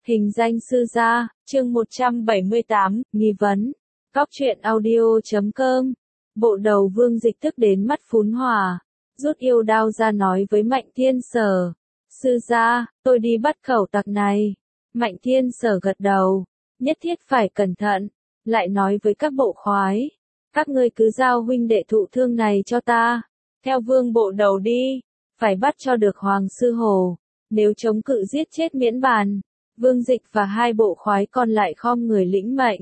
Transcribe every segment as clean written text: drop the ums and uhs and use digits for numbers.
Hình danh sư gia, chương 178, nghi vấn. Góc truyện audio.com. Bộ đầu Vương Dịch tức đến mắt phún hỏa, rút yêu đao ra nói với Mạnh Thiên Sở. Sư gia, tôi đi bắt khẩu tặc này. Mạnh Thiên Sở gật đầu, nhất thiết phải cẩn thận, lại nói với các bộ khoái. Các ngươi cứ giao huynh đệ thụ thương này cho ta, theo Vương bộ đầu đi, phải bắt cho được Hoàng Sư Hổ, nếu chống cự giết chết miễn bàn. Vương Dịch và hai bộ khoái còn lại khom người lĩnh mệnh.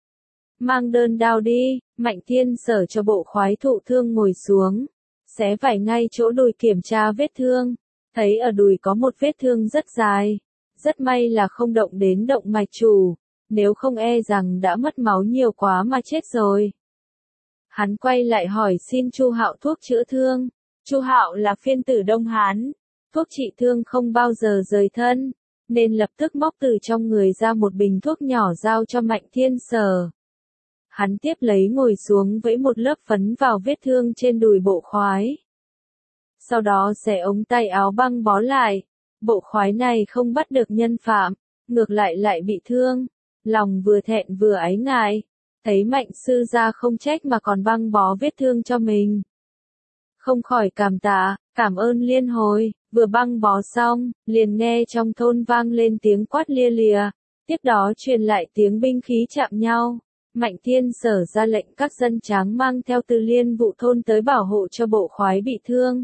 Mang đơn đao đi, Mạnh Thiên Sở cho bộ khoái thụ thương ngồi xuống, xé vải ngay chỗ đùi kiểm tra vết thương, thấy ở đùi có một vết thương rất dài, rất may là không động đến động mạch chủ, nếu không e rằng đã mất máu nhiều quá mà chết rồi. Hắn quay lại hỏi xin Chu Hạo thuốc chữa thương. Chu Hạo là phiên tử Đông Hán, thuốc trị thương không bao giờ rời thân, nên lập tức móc từ trong người ra một bình thuốc nhỏ giao cho Mạnh Thiên Sở. Hắn tiếp lấy ngồi xuống vẫy một lớp phấn vào vết thương trên đùi bộ khoái. Sau đó xẻ ống tay áo băng bó lại, bộ khoái này không bắt được nhân phạm, ngược lại bị thương, lòng vừa thẹn vừa áy ngại, thấy Mạnh sư gia không trách mà còn băng bó vết thương cho mình. Không khỏi cảm tạ, cảm ơn liên hồi, vừa băng bó xong, liền nghe trong thôn vang lên tiếng quát lia lìa, tiếp đó truyền lại tiếng binh khí chạm nhau. Mạnh Thiên Sở ra lệnh các dân tráng mang theo từ liên vụ thôn tới bảo hộ cho bộ khoái bị thương.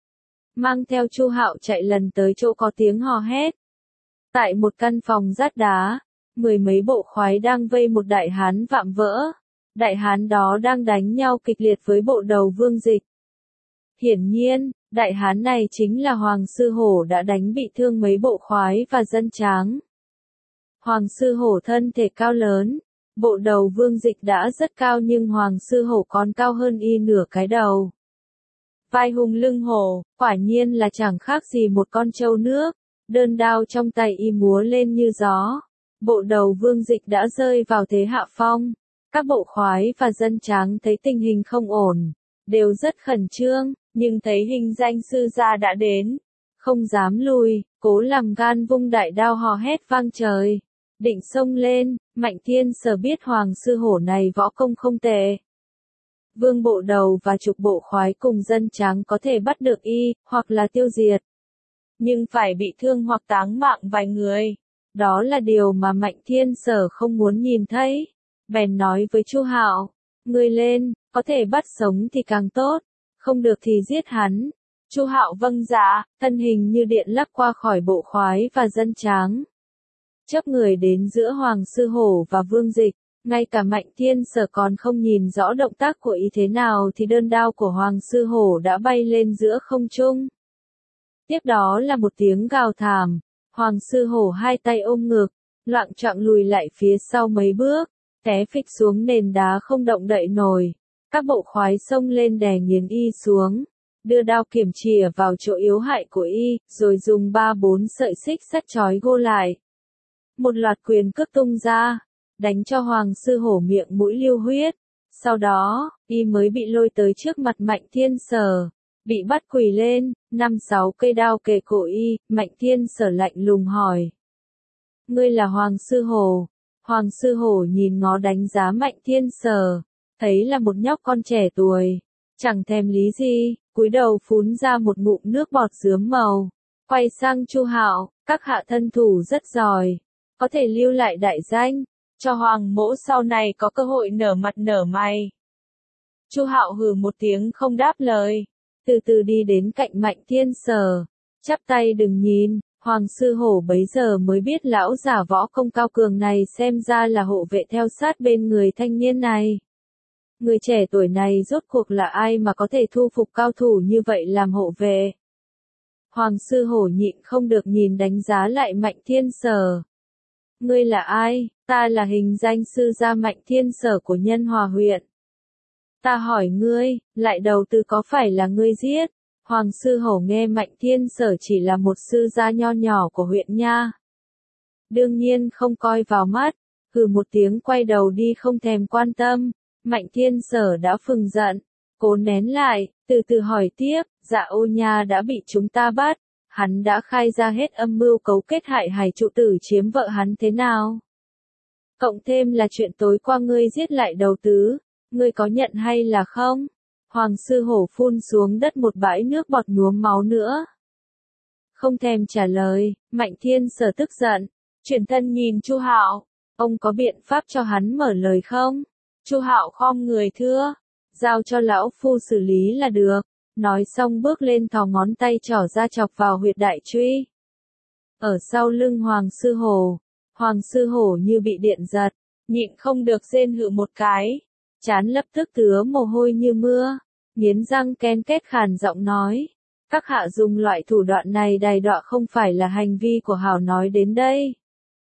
Mang theo Chu Hạo chạy lần tới chỗ có tiếng hò hét. Tại một căn phòng rát đá, mười mấy bộ khoái đang vây một đại hán vạm vỡ. Đại hán đó đang đánh nhau kịch liệt với bộ đầu Vương Dịch. Hiển nhiên, đại hán này chính là Hoàng Sư Hổ đã đánh bị thương mấy bộ khoái và dân tráng. Hoàng Sư Hổ thân thể cao lớn, bộ đầu Vương Dịch đã rất cao nhưng Hoàng Sư Hổ còn cao hơn y nửa cái đầu. Vai hùng lưng hổ, quả nhiên là chẳng khác gì một con trâu nước, đơn đao trong tay y múa lên như gió. Bộ đầu Vương Dịch đã rơi vào thế hạ phong, các bộ khoái và dân tráng thấy tình hình không ổn, đều rất khẩn trương, nhưng thấy hình danh sư gia đã đến, không dám lùi, cố làm gan vung đại đao hò hét vang trời. Định xông lên, Mạnh Thiên Sở biết Hoàng Sư Hổ này võ công không tệ. Vương bộ đầu và chục bộ khoái cùng dân tráng có thể bắt được y, hoặc là tiêu diệt. Nhưng phải bị thương hoặc táng mạng vài người. Đó là điều mà Mạnh Thiên Sở không muốn nhìn thấy. Bèn nói với Chu Hạo, ngươi lên, có thể bắt sống thì càng tốt, không được thì giết hắn. Chu Hạo vâng dạ, thân hình như điện lắc qua khỏi bộ khoái và dân tráng. Chớp người đến giữa Hoàng Sư Hổ và Vương Dịch, ngay cả Mạnh Thiên Sở còn không nhìn rõ động tác của y thế nào thì đơn đao của Hoàng Sư Hổ đã bay lên giữa không trung. Tiếp đó là một tiếng gào thảm, Hoàng Sư Hổ hai tay ôm ngực, loạng choạng lùi lại phía sau mấy bước, té phịch xuống nền đá không động đậy nổi. Các bộ khoái xông lên đè nghiến y xuống, đưa đao kiểm chìa vào chỗ yếu hại của y, rồi dùng 3-4 sợi xích sắt trói gô lại. Một loạt quyền cước tung ra, đánh cho Hoàng Sư Hổ miệng mũi lưu huyết. Sau đó, y mới bị lôi tới trước mặt Mạnh Thiên Sở, bị bắt quỳ lên, 5-6 cây đao kề cổ y. Mạnh Thiên Sở lạnh lùng hỏi: ngươi là Hoàng Sư Hổ? Hoàng Sư Hổ nhìn ngó đánh giá Mạnh Thiên Sở, thấy là một nhóc con trẻ tuổi, chẳng thèm lý gì, cúi đầu phún ra một ngụm nước bọt rướm màu, quay sang Chu Hạo, các hạ thân thủ rất giỏi, có thể lưu lại đại danh, cho Hoàng mỗ sau này có cơ hội nở mặt nở mày. Chu Hạo hừ một tiếng không đáp lời, từ từ đi đến cạnh Mạnh Thiên Sở, chắp tay đừng nhìn. Hoàng Sư Hổ bấy giờ mới biết lão giả võ công cao cường này xem ra là hộ vệ theo sát bên người thanh niên này. Người trẻ tuổi này rốt cuộc là ai mà có thể thu phục cao thủ như vậy làm hộ vệ? Hoàng Sư Hổ nhịn không được nhìn đánh giá lại Mạnh Thiên Sở. Ngươi là ai? Ta là hình danh sư gia Mạnh Thiên Sở của Nhân Hòa huyện. Ta hỏi ngươi, lại đầu tư có phải là ngươi giết? Hoàng Sư Hổ nghe Mạnh Thiên Sở chỉ là một sư gia nho nhỏ của huyện nha, đương nhiên không coi vào mắt, hừ một tiếng quay đầu đi không thèm quan tâm. Mạnh Thiên Sở đã phừng giận, cố nén lại, từ từ hỏi tiếp, dạ ô nha đã bị chúng ta bắt, hắn đã khai ra hết âm mưu cấu kết hại Hải trụ tử chiếm vợ hắn thế nào. Cộng thêm là chuyện tối qua ngươi giết lại đầu tứ, ngươi có nhận hay là không? Hoàng sư hổ phun xuống đất một bãi nước bọt nhuốm máu nữa. Không thèm trả lời, Mạnh Thiên Sở tức giận, chuyển thân nhìn Chu Hạo, ông có biện pháp cho hắn mở lời không? Chu Hạo khom người thưa, giao cho lão phu xử lý là được. Nói xong bước lên thò ngón tay trỏ ra chọc vào huyệt đại truy. Ở sau lưng Hoàng sư hổ như bị điện giật, nhịn không được rên hự một cái, trán lập tức tứa mồ hôi như mưa, nghiến răng ken két khàn giọng nói, các hạ dùng loại thủ đoạn này đày đọa không phải là hành vi của hảo nói đến đây.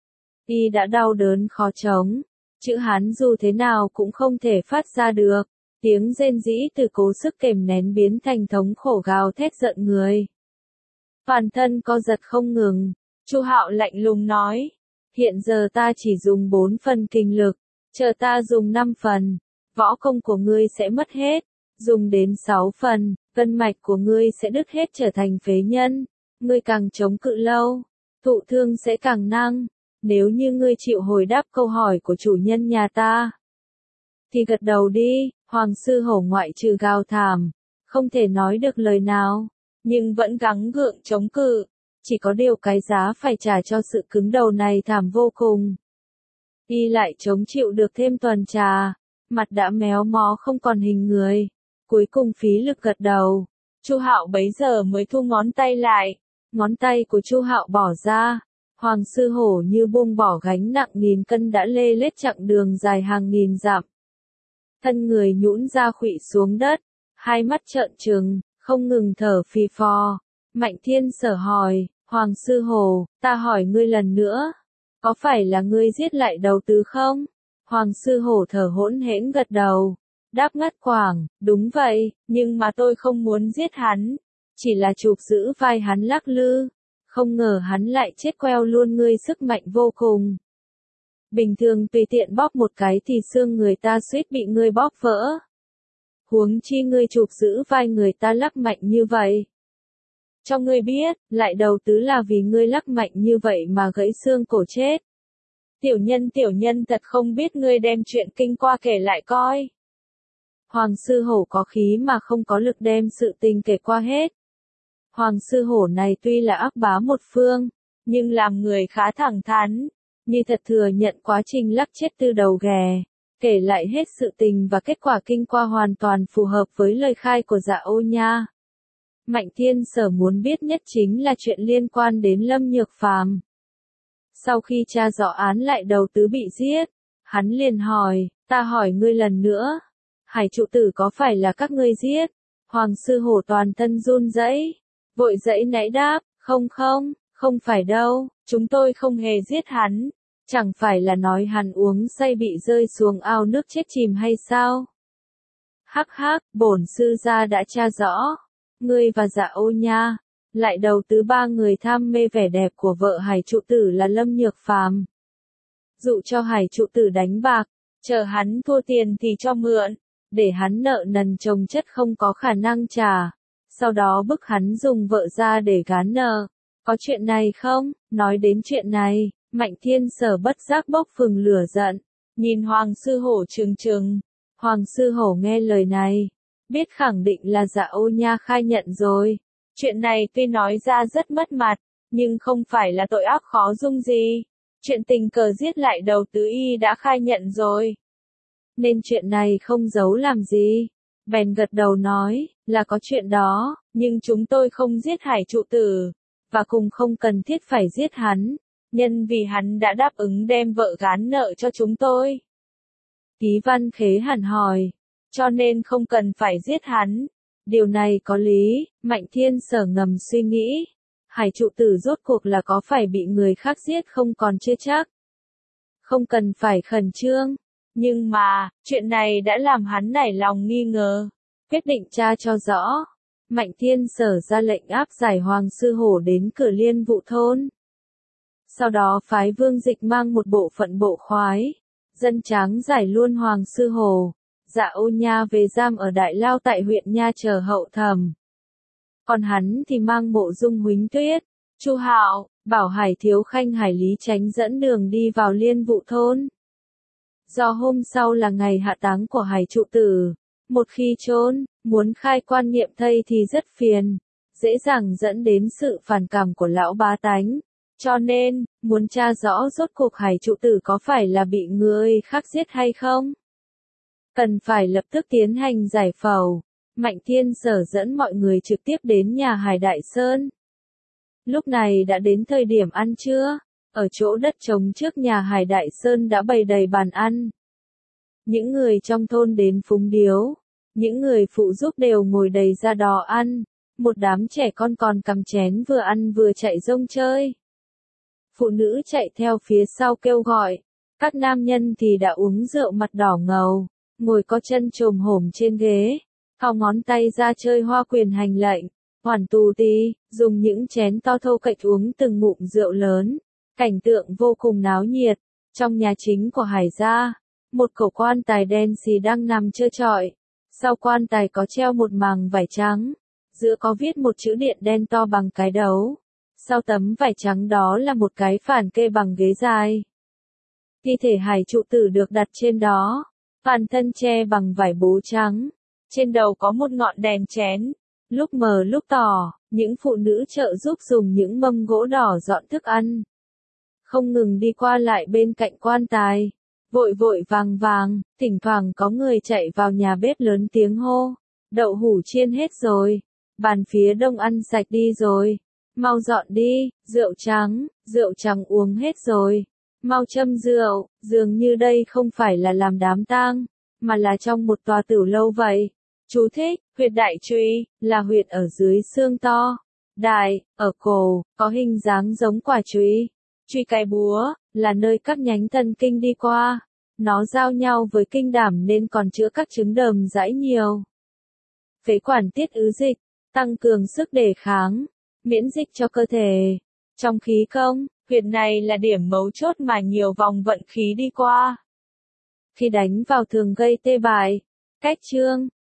Y đã đau đớn khó chống, chữ Hán dù thế nào cũng không thể phát ra được. Tiếng rên rỉ từ cố sức kềm nén biến thành thống khổ gào thét giận người. Toàn thân co giật không ngừng, Chu Hạo lạnh lùng nói, hiện giờ ta chỉ dùng 4 phần kinh lực, chờ ta dùng 5 phần, võ công của ngươi sẽ mất hết, dùng đến 6 phần, gân mạch của ngươi sẽ đứt hết trở thành phế nhân, ngươi càng chống cự lâu, thụ thương sẽ càng năng, nếu như ngươi chịu hồi đáp câu hỏi của chủ nhân nhà ta, thì gật đầu đi. Hoàng sư hổ ngoại trừ gào thảm, không thể nói được lời nào, nhưng vẫn gắng gượng chống cự, chỉ có điều cái giá phải trả cho sự cứng đầu này thảm vô cùng. Y lại chống chịu được thêm tuần trà, mặt đã méo mó không còn hình người, cuối cùng phí lực gật đầu. Chu Hạo bấy giờ mới thu ngón tay lại, ngón tay của Chu Hạo bỏ ra, Hoàng sư hổ như buông bỏ gánh nặng nghìn cân đã lê lết chặng đường dài hàng nghìn dặm. Thân người nhũn ra khuỵu xuống đất, hai mắt trợn trừng, không ngừng thở phì phò. Mạnh Thiên Sở hỏi, Hoàng sư hổ, ta hỏi ngươi lần nữa, có phải là ngươi giết lại đầu tứ không? Hoàng sư hổ thở hỗn hển gật đầu, đáp ngắt quãng, đúng vậy, nhưng mà tôi không muốn giết hắn, chỉ là chụp giữ vai hắn lắc lư, không ngờ hắn lại chết queo luôn, ngươi sức mạnh vô cùng. Bình thường tùy tiện bóp một cái thì xương người ta suýt bị ngươi bóp vỡ. Huống chi ngươi chụp giữ vai người ta lắc mạnh như vậy. Cho ngươi biết, lại đầu tứ là vì ngươi lắc mạnh như vậy mà gãy xương cổ chết. Tiểu nhân thật không biết ngươi đem chuyện kinh qua kể lại coi. Hoàng sư hổ có khí mà không có lực đem sự tình kể qua hết. Hoàng sư hổ này tuy là ác bá một phương, nhưng làm người khá thẳng thắn. Như thật thừa nhận quá trình lắc chết từ đầu ghè, kể lại hết sự tình và kết quả kinh qua hoàn toàn phù hợp với lời khai của Dạ Ô Nha. Mạnh Thiên Sở muốn biết nhất chính là chuyện liên quan đến Lâm Nhược Phàm. Sau khi tra rõ án lại đầu tứ bị giết, hắn liền hỏi, ta hỏi ngươi lần nữa, Hải trụ tử có phải là các ngươi giết? Hoàng sư hổ toàn thân run rẩy, vội dãy nãy đáp, không phải đâu, chúng tôi không hề giết hắn, chẳng phải là nói hắn uống say bị rơi xuống ao nước chết chìm hay sao? Hắc hắc, bổn sư gia đã tra rõ, ngươi và Dạ Ô Nha, lại đầu tứ ba người tham mê vẻ đẹp của vợ Hải trụ tử là Lâm Nhược Phàm. Dụ cho Hải trụ tử đánh bạc, chờ hắn thua tiền thì cho mượn, để hắn nợ nần chồng chất không có khả năng trả, sau đó bức hắn dùng vợ ra để gán nợ. Có chuyện này không? Nói đến chuyện này, Mạnh Thiên Sở bất giác bốc phừng lửa giận, nhìn Hoàng sư hổ trừng trừng. Hoàng sư hổ nghe lời này, biết khẳng định là Dạ Ô Nha khai nhận rồi. Chuyện này tuy nói ra rất mất mặt, nhưng không phải là tội ác khó dung gì. Chuyện tình cờ giết lại đầu tứ y đã khai nhận rồi. Nên chuyện này không giấu làm gì. Bèn gật đầu nói, là có chuyện đó, nhưng chúng tôi không giết Hải trụ tử. Và cùng không cần thiết phải giết hắn, nhân vì hắn đã đáp ứng đem vợ gán nợ cho chúng tôi. Ký Văn Khế hẳn hỏi, cho nên không cần phải giết hắn. Điều này có lý, Mạnh Thiên Sở ngầm suy nghĩ. Hải trụ tử rốt cuộc là có phải bị người khác giết không còn chưa chắc. Không cần phải khẩn trương, nhưng mà, chuyện này đã làm hắn nảy lòng nghi ngờ. Quyết định tra cho rõ. Mạnh Thiên Sở ra lệnh áp giải Hoàng sư hổ đến cửa Liên Vụ thôn. Sau đó phái Vương Dịch mang một bộ phận bộ khoái, dân tráng giải luôn Hoàng sư hổ, Dạ Ô Nha về giam ở Đại Lao tại huyện Nha chờ hậu thẩm. Còn hắn thì mang Mộ Dung Huỳnh Tuyết, Chu Hạo, bảo Hải Thiếu Khanh Hải Lý Chánh dẫn đường đi vào Liên Vụ thôn. Do hôm sau là ngày hạ táng của Hải trụ tử, một khi chôn, muốn khai quan nghiệm thây thì rất phiền, dễ dàng dẫn đến sự phản cảm của lão bá tánh. Cho nên, muốn tra rõ rốt cuộc Hải trụ tử có phải là bị người khác giết hay không, cần phải lập tức tiến hành giải phẫu. Mạnh Thiên Sở dẫn mọi người trực tiếp đến nhà Hải Đại Sơn. Lúc này đã đến thời điểm ăn trưa, ở chỗ đất trống trước nhà Hải Đại Sơn đã bày đầy bàn ăn. Những người trong thôn đến phúng điếu, những người phụ giúp đều ngồi đầy ra đò ăn, một đám trẻ con còn cầm chén vừa ăn vừa chạy rông chơi. Phụ nữ chạy theo phía sau kêu gọi, các nam nhân thì đã uống rượu mặt đỏ ngầu, ngồi có chân chồm hổm trên ghế, thò ngón tay ra chơi hoa quyền hành lệnh. Hoàn tù tì, dùng những chén to thô cạnh uống từng ngụm rượu lớn, cảnh tượng vô cùng náo nhiệt. Trong nhà chính của Hải gia, một cổ quan tài đen xì đang nằm trơ trọi, sau quan tài có treo một màng vải trắng, giữa có viết một chữ điện đen to bằng cái đấu, sau tấm vải trắng đó là một cái phản kê bằng ghế dài. Thi thể Hải trụ tử được đặt trên đó, toàn thân che bằng vải bố trắng, trên đầu có một ngọn đèn chén. Lúc mờ lúc tỏ, những phụ nữ trợ giúp dùng những mâm gỗ đỏ dọn thức ăn. Không ngừng đi qua lại bên cạnh quan tài. Vội vội vàng vàng, thỉnh thoảng có người chạy vào nhà bếp lớn tiếng hô. Đậu hủ chiên hết rồi. Bàn phía đông ăn sạch đi rồi. Mau dọn đi, rượu trắng uống hết rồi. Mau châm rượu, dường như đây không phải là làm đám tang, mà là trong một tòa tửu lâu vậy. Chú thích, huyệt đại truy, là huyệt ở dưới xương to. Đại, ở cổ, có hình dáng giống quả truy. Truy cái búa, là nơi các nhánh thần kinh đi qua. Nó giao nhau với kinh đảm nên còn chữa các chứng đờm dãi nhiều. Phế quản tiết ứ dịch, tăng cường sức đề kháng, miễn dịch cho cơ thể. Trong khí công, huyệt này là điểm mấu chốt mà nhiều vòng vận khí đi qua. Khi đánh vào thường gây tê bại, cách trương,